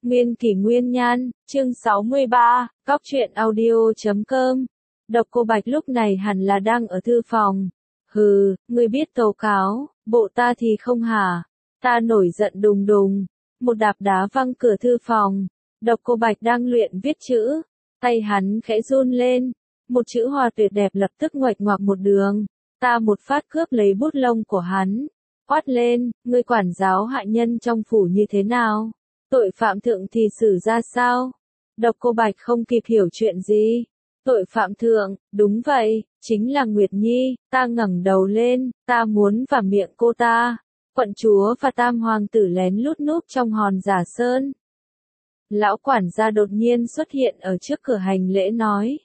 Nguyên kỷ nguyên nhan, chương 63, Cóc truyện audio.com. Độc Cô Bạch lúc này hẳn là đang ở thư phòng. Hừ, ngươi biết tố cáo, bộ ta thì không hả? Ta nổi giận đùng đùng, một đạp đá văng cửa thư phòng. Độc Cô Bạch đang luyện viết chữ, tay hắn khẽ run lên, một chữ hoa tuyệt đẹp lập tức ngoạch ngoạc một đường. Ta một phát cướp lấy bút lông của hắn, quát lên, ngươi quản giáo hạ nhân trong phủ như thế nào? Tội phạm thượng thì xử ra sao? Độc Cô Bạch không kịp hiểu chuyện gì. Tội phạm thượng, đúng vậy, chính là Nguyệt Nhi. Ta ngẩng đầu lên, ta muốn vào miệng cô ta. Quận chúa và tam hoàng tử lén lút núp trong hòn giả sơn. Lão quản gia đột nhiên xuất hiện ở trước cửa hành lễ nói.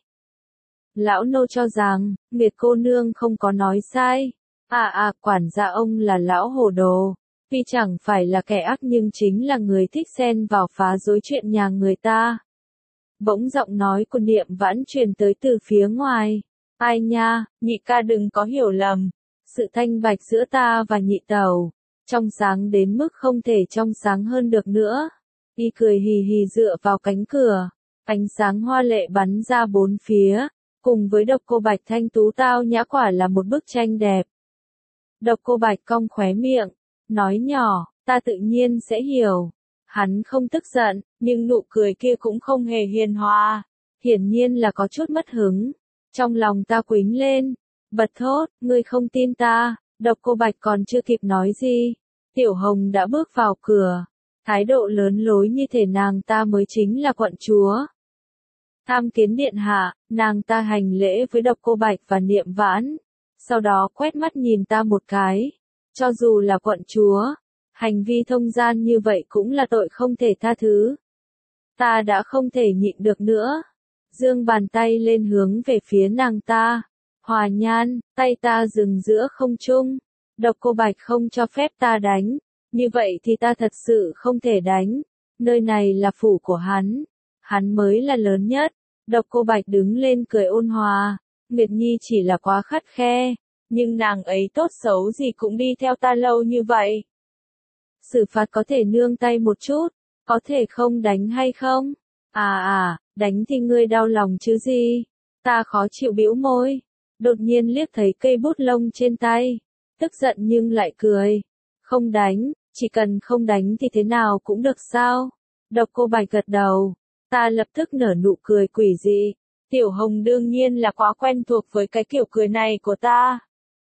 Lão nô cho rằng, Nguyệt cô nương không có nói sai. Quản gia ông là lão hồ đồ. Vì chẳng phải là kẻ ác nhưng chính là người thích xen vào phá rối chuyện nhà người ta. Bỗng giọng nói của Niệm Vãn truyền tới từ phía ngoài. Ai nha, nhị ca đừng có hiểu lầm. Sự thanh bạch giữa ta và nhị tẩu, trong sáng đến mức không thể trong sáng hơn được nữa. Y cười hì hì dựa vào cánh cửa. Ánh sáng hoa lệ bắn ra bốn phía. Cùng với Độc Cô Bạch thanh tú tao nhã quả là một bức tranh đẹp. Độc Cô Bạch cong khóe miệng, nói nhỏ, ta tự nhiên sẽ hiểu. Hắn không tức giận, nhưng nụ cười kia cũng không hề hiền hòa. Hiển nhiên là có chút mất hứng. Trong lòng ta quính lên, bật thốt, ngươi không tin ta. Độc Cô Bạch còn chưa kịp nói gì, Tiểu Hồng đã bước vào cửa. Thái độ lớn lối như thể nàng ta mới chính là quận chúa. Tham kiến điện hạ, nàng ta hành lễ với Độc Cô Bạch và Niệm Vãn. Sau đó quét mắt nhìn ta một cái. Cho dù là quận chúa, hành vi thông gian như vậy cũng là tội không thể tha thứ. Ta đã không thể nhịn được nữa. Giương bàn tay lên hướng về phía nàng ta. Hòa nhan, tay ta dừng giữa không trung. Độc Cô Bạch không cho phép ta đánh. Như vậy thì ta thật sự không thể đánh. Nơi này là phủ của hắn. Hắn mới là lớn nhất. Độc Cô Bạch đứng lên cười ôn hòa. Nguyệt Nhi chỉ là quá khắt khe. Nhưng nàng ấy tốt xấu gì cũng đi theo ta lâu như vậy. Xử phạt có thể nương tay một chút, có thể không đánh hay không? Đánh thì ngươi đau lòng chứ gì? Ta khó chịu bĩu môi, đột nhiên liếc thấy cây bút lông trên tay, tức giận nhưng lại cười. Không đánh, chỉ cần không đánh thì thế nào cũng được sao? Độc Cô Bạch gật đầu, ta lập tức nở nụ cười quỷ dị. Tiểu Hồng đương nhiên là quá quen thuộc với cái kiểu cười này của ta.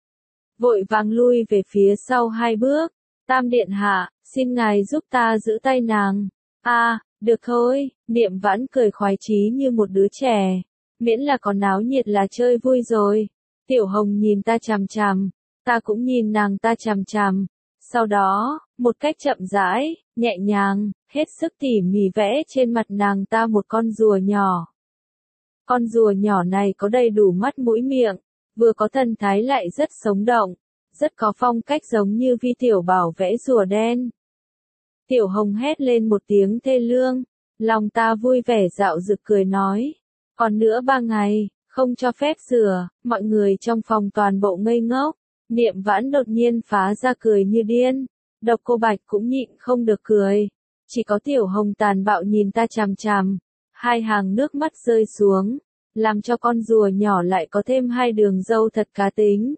Vội vàng lui về phía sau hai bước. Tam điện hạ, xin ngài giúp ta giữ tay nàng. Được thôi, Niệm Vãn cười khoái chí như một đứa trẻ. Miễn là còn náo nhiệt là chơi vui rồi. Tiểu Hồng nhìn ta chằm chằm, ta cũng nhìn nàng ta chằm chằm. Sau đó, một cách chậm rãi, nhẹ nhàng, hết sức tỉ mỉ vẽ trên mặt nàng ta một con rùa nhỏ. Con rùa nhỏ này có đầy đủ mắt mũi miệng, vừa có thần thái lại rất sống động, rất có phong cách giống như Vi Tiểu Bảo vẽ rùa đen. Tiểu Hồng hét lên một tiếng thê lương, lòng ta vui vẻ dạo dực cười nói, còn nữa 3 ngày, không cho phép rửa, mọi người trong phòng toàn bộ ngây ngốc. Niệm Vãn đột nhiên phá ra cười như điên, Độc Cô Bạch cũng nhịn không được cười, chỉ có Tiểu Hồng tàn bạo nhìn ta chằm chằm, hai hàng nước mắt rơi xuống, làm cho con rùa nhỏ lại có thêm hai đường râu thật cá tính.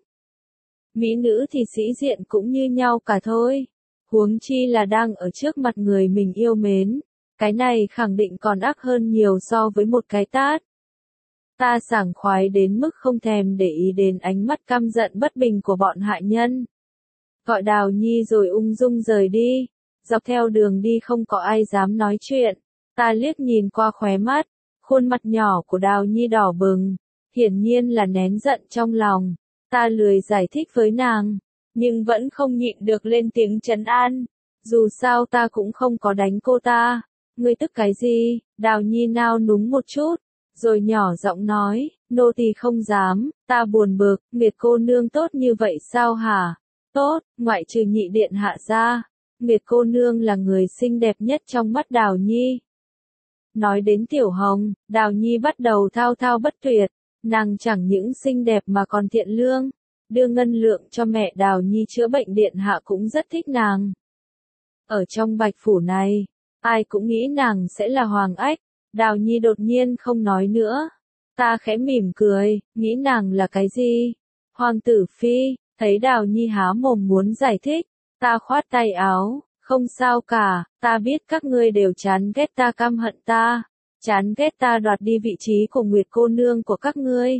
Mỹ nữ thì sĩ diện cũng như nhau cả thôi, huống chi là đang ở trước mặt người mình yêu mến, cái này khẳng định còn ác hơn nhiều so với một cái tát. Ta sảng khoái đến mức không thèm để ý đến ánh mắt căm giận bất bình của bọn hạ nhân. Gọi Đào Nhi rồi ung dung rời đi, dọc theo đường đi không có ai dám nói chuyện, ta liếc nhìn qua khóe mắt, khuôn mặt nhỏ của Đào Nhi đỏ bừng, hiển nhiên là nén giận trong lòng. Ta lười giải thích với nàng, nhưng vẫn không nhịn được lên tiếng trấn an. Dù sao ta cũng không có đánh cô ta. Ngươi tức cái gì? Đào Nhi nao núng một chút, rồi nhỏ giọng nói, nô tỳ không dám, ta buồn bực, Nguyệt cô nương tốt như vậy sao hả? Tốt, ngoại trừ nhị điện hạ ra, Nguyệt cô nương là người xinh đẹp nhất trong mắt Đào Nhi. Nói đến Tiểu Hồng, Đào Nhi bắt đầu thao thao bất tuyệt. Nàng chẳng những xinh đẹp mà còn thiện lương, đưa ngân lượng cho mẹ Đào Nhi chữa bệnh điện hạ cũng rất thích nàng. Ở trong Bạch phủ này, Ai cũng nghĩ nàng sẽ là Hoàng Ách. Đào Nhi đột nhiên không nói nữa. Ta khẽ mỉm cười, nghĩ nàng là cái gì? Hoàng tử phi, thấy Đào Nhi há mồm muốn giải thích. Ta khoát tay áo, không sao cả, ta biết các ngươi đều chán ghét ta, căm hận ta. Chán ghét ta đoạt đi vị trí của Nguyệt cô nương của các ngươi.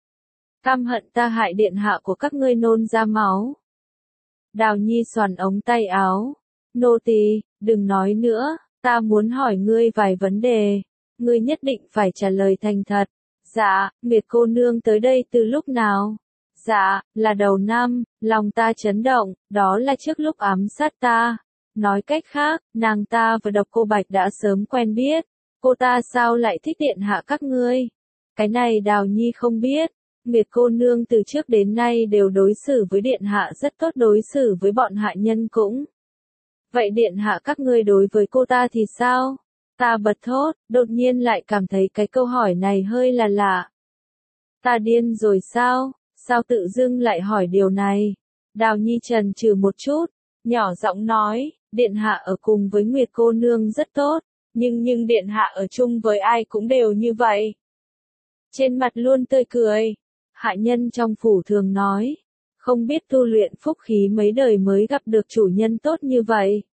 Căm hận ta hại điện hạ của các ngươi nôn ra máu. Đào Nhi xoắn ống tay áo. Nô tỳ, đừng nói nữa, ta muốn hỏi ngươi vài vấn đề. Ngươi nhất định phải trả lời thành thật. Dạ, Nguyệt cô nương tới đây từ lúc nào? Dạ, là đầu năm. Lòng ta chấn động, đó là trước lúc ám sát ta. Nói cách khác, nàng ta và Độc Cô Bạch đã sớm quen biết. Cô ta sao lại thích điện hạ các ngươi? Cái này Đào Nhi không biết. Nguyệt cô nương từ trước đến nay đều đối xử với điện hạ rất tốt, đối xử với bọn hạ nhân cũng. Vậy điện hạ các ngươi đối với cô ta thì sao? Ta bật thốt, đột nhiên lại cảm thấy cái câu hỏi này hơi là lạ. Ta điên rồi sao? Sao tự dưng lại hỏi điều này? Đào Nhi chần chừ một chút, nhỏ giọng nói, điện hạ ở cùng với Nguyệt cô nương rất tốt, nhưng điện hạ ở chung với ai cũng đều như vậy. Trên mặt luôn tươi cười. Hạ nhân trong phủ thường nói, không biết tu luyện phúc khí mấy đời mới gặp được chủ nhân tốt như vậy.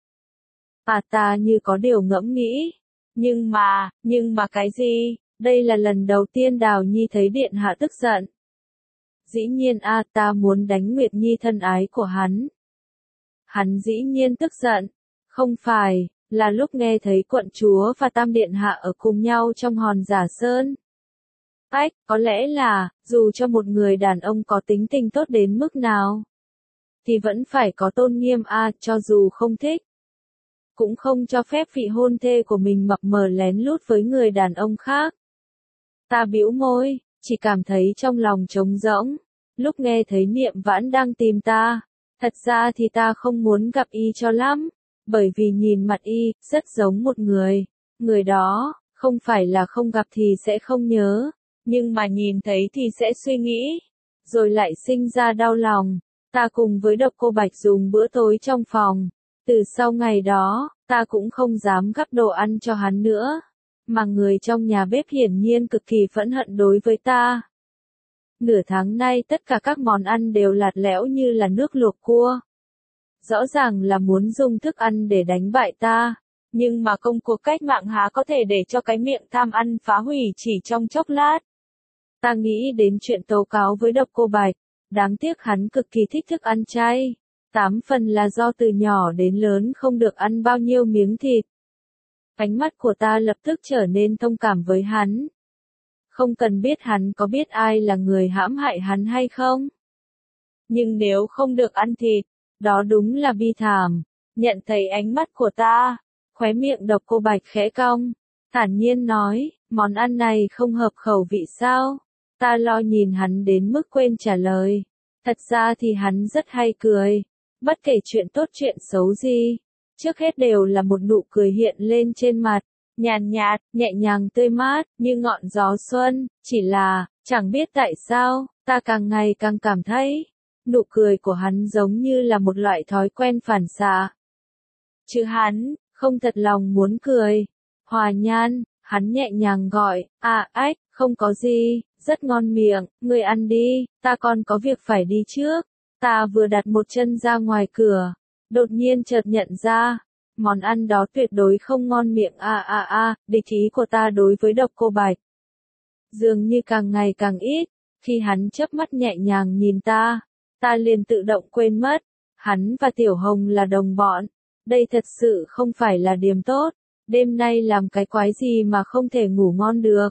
Ta như có điều ngẫm nghĩ. Nhưng mà cái gì? Đây là lần đầu tiên Đào Nhi thấy điện hạ tức giận. Dĩ nhiên ta muốn đánh Nguyệt Nhi thân ái của hắn. Hắn dĩ nhiên tức giận. Không phải, là lúc nghe thấy quận chúa và Tam điện hạ ở cùng nhau trong hòn Giả Sơn. Có lẽ là, dù cho một người đàn ông có tính tình tốt đến mức nào, thì vẫn phải có tôn nghiêm cho dù không thích. Cũng không cho phép vị hôn thê của mình mập mờ lén lút với người đàn ông khác. Ta bĩu môi, chỉ cảm thấy trong lòng trống rỗng. Lúc nghe thấy Niệm Vãn đang tìm ta, thật ra thì ta không muốn gặp y cho lắm, bởi vì nhìn mặt y, rất giống một người. Người đó, không phải là không gặp thì sẽ không nhớ, nhưng mà nhìn thấy thì sẽ suy nghĩ, rồi lại sinh ra đau lòng. Ta cùng với Độc Cô Bạch dùng bữa tối trong phòng. Từ sau ngày đó, ta cũng không dám gắp đồ ăn cho hắn nữa. Mà người trong nhà bếp hiển nhiên cực kỳ phẫn hận đối với ta. Nửa tháng nay tất cả các món ăn đều lạt lẽo như là nước luộc cua. Rõ ràng là muốn dùng thức ăn để đánh bại ta. Nhưng mà công cuộc cách mạng há có thể để cho cái miệng tham ăn phá hủy chỉ trong chốc lát. Ta nghĩ đến chuyện tố cáo với Độc Cô Bạch. Đáng tiếc hắn cực kỳ thích thức ăn chay. 8 phần là do từ nhỏ đến lớn không được ăn bao nhiêu miếng thịt. Ánh mắt của ta lập tức trở nên thông cảm với hắn. Không cần biết hắn có biết ai là người hãm hại hắn hay không. Nhưng nếu không được ăn thịt, đó đúng là bi thảm. Nhận thấy ánh mắt của ta, khóe miệng Độc Cô Bạch khẽ cong, thản nhiên nói, món ăn này không hợp khẩu vị sao? Ta lo nhìn hắn đến mức quên trả lời. Thật ra thì hắn rất hay cười. Bất kể chuyện tốt chuyện xấu gì, trước hết đều là một nụ cười hiện lên trên mặt, nhàn nhạt, nhẹ nhàng tươi mát, như ngọn gió xuân, chỉ là, chẳng biết tại sao, ta càng ngày càng cảm thấy, nụ cười của hắn giống như là một loại thói quen phản xạ. Chứ hắn, không thật lòng muốn cười. Hòa Nhan, hắn nhẹ nhàng gọi, không có gì, rất ngon miệng, ngươi ăn đi, ta còn có việc phải đi trước. Ta vừa đặt một chân ra ngoài cửa, đột nhiên chợt nhận ra, món ăn đó tuyệt đối không ngon miệng. Địch ý của ta đối với Độc Cô Bạch dường như càng ngày càng ít. Khi hắn chớp mắt nhẹ nhàng nhìn ta liền tự động quên mất, hắn và Tiểu Hồng là đồng bọn. Đây thật sự không phải là điểm tốt, đêm nay làm cái quái gì mà không thể ngủ ngon được.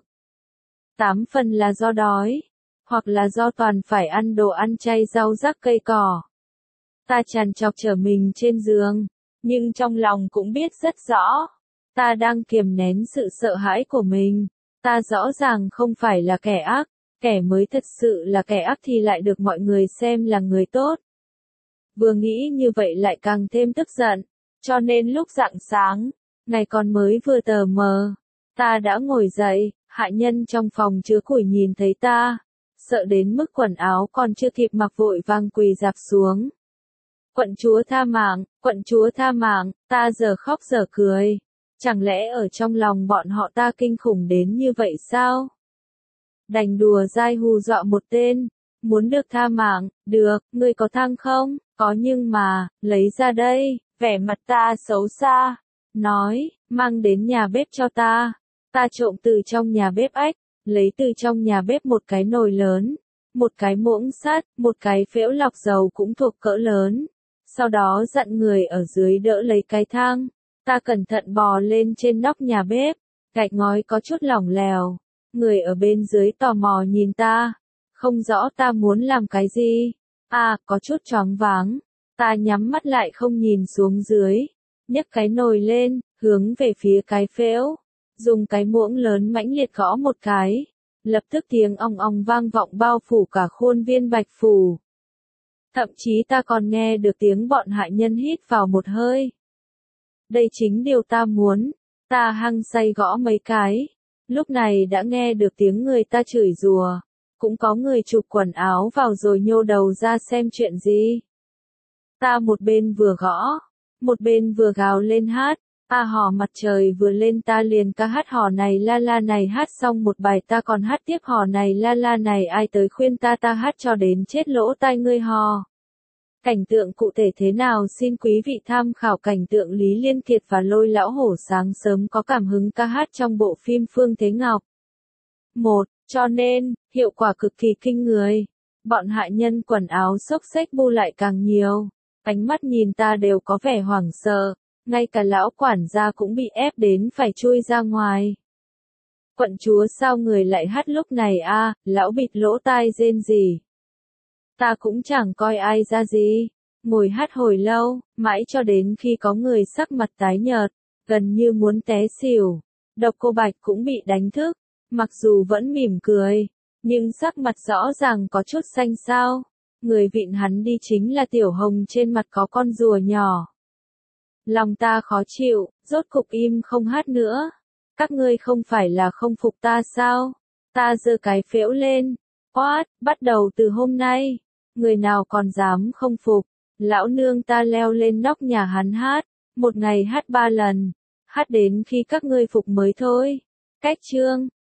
8 phần là do đói, hoặc là do toàn phải ăn đồ ăn chay rau rắc cây cỏ. Ta trằn trọc trở mình trên giường, nhưng trong lòng cũng biết rất rõ, ta đang kiềm nén sự sợ hãi của mình. Ta rõ ràng không phải là kẻ ác, kẻ mới thật sự là kẻ ác thì lại được mọi người xem là người tốt. Vừa nghĩ như vậy lại càng thêm tức giận, cho nên lúc rạng sáng, ngày còn mới vừa tờ mờ, ta đã ngồi dậy. Hạ nhân trong phòng chứa củi nhìn thấy ta, sợ đến mức quần áo còn chưa kịp mặc vội vàng quỳ rạp xuống. Quận chúa tha mạng, ta giờ khóc giờ cười. Chẳng lẽ ở trong lòng bọn họ ta kinh khủng đến như vậy sao? Đành đùa dai hù dọa một tên, muốn được tha mạng, được, ngươi có thang không? Có nhưng mà, lấy ra đây, vẻ mặt ta xấu xa, nói, mang đến nhà bếp cho ta. Ta trộm từ trong nhà bếp ếch, lấy từ trong nhà bếp một cái nồi lớn, một cái muỗng sắt, một cái phễu lọc dầu cũng thuộc cỡ lớn. Sau đó dặn người ở dưới đỡ lấy cái thang. Ta cẩn thận bò lên trên nóc nhà bếp, gạch ngói có chút lỏng lẻo. Người ở bên dưới tò mò nhìn ta, không rõ ta muốn làm cái gì. Có chút choáng váng. Ta nhắm mắt lại không nhìn xuống dưới, nhấc cái nồi lên, hướng về phía cái phễu, dùng cái muỗng lớn mãnh liệt gõ một cái. Lập tức tiếng ong ong vang vọng bao phủ cả khuôn viên bạch phủ. Thậm chí ta còn nghe được tiếng bọn hại nhân hít vào một hơi. Đây chính điều ta muốn. Ta hăng say gõ mấy cái. Lúc này đã nghe được tiếng người ta chửi rủa. Cũng có người chụp quần áo vào rồi nhô đầu ra xem chuyện gì. Ta một bên vừa gõ, một bên vừa gào lên hát. Hò mặt trời vừa lên ta liền ca hát hò này la la này, hát xong một bài ta còn hát tiếp hò này la la này, ai tới khuyên ta hát cho đến chết lỗ tai ngươi hò. Cảnh tượng cụ thể thế nào xin quý vị tham khảo cảnh tượng Lý Liên Kiệt và Lôi Lão Hổ sáng sớm có cảm hứng ca hát trong bộ phim Phương Thế Ngọc. 1. Cho nên, hiệu quả cực kỳ kinh người. Bọn hại nhân quần áo xốc xếch bu lại càng nhiều. Ánh mắt nhìn ta đều có vẻ hoảng sợ. Ngay cả lão quản gia cũng bị ép đến phải chui ra ngoài. Quận chúa sao người lại hát lúc này lão bịt lỗ tai rên rỉ. Ta cũng chẳng coi ai ra gì. Ngồi hát hồi lâu, mãi cho đến khi có người sắc mặt tái nhợt, gần như muốn té xỉu. Độc Cô Bạch cũng bị đánh thức, mặc dù vẫn mỉm cười, nhưng sắc mặt rõ ràng có chút xanh xao. Người vịn hắn đi chính là Tiểu Hồng trên mặt có con rùa nhỏ. Lòng ta khó chịu, rốt cục im không hát nữa. Các ngươi không phải là không phục ta sao? Ta giơ cái phễu lên, quát, bắt đầu từ hôm nay, người nào còn dám không phục, lão nương ta leo lên nóc nhà hắn hát, một ngày hát 3 lần, hát đến khi các ngươi phục mới thôi. Cách chương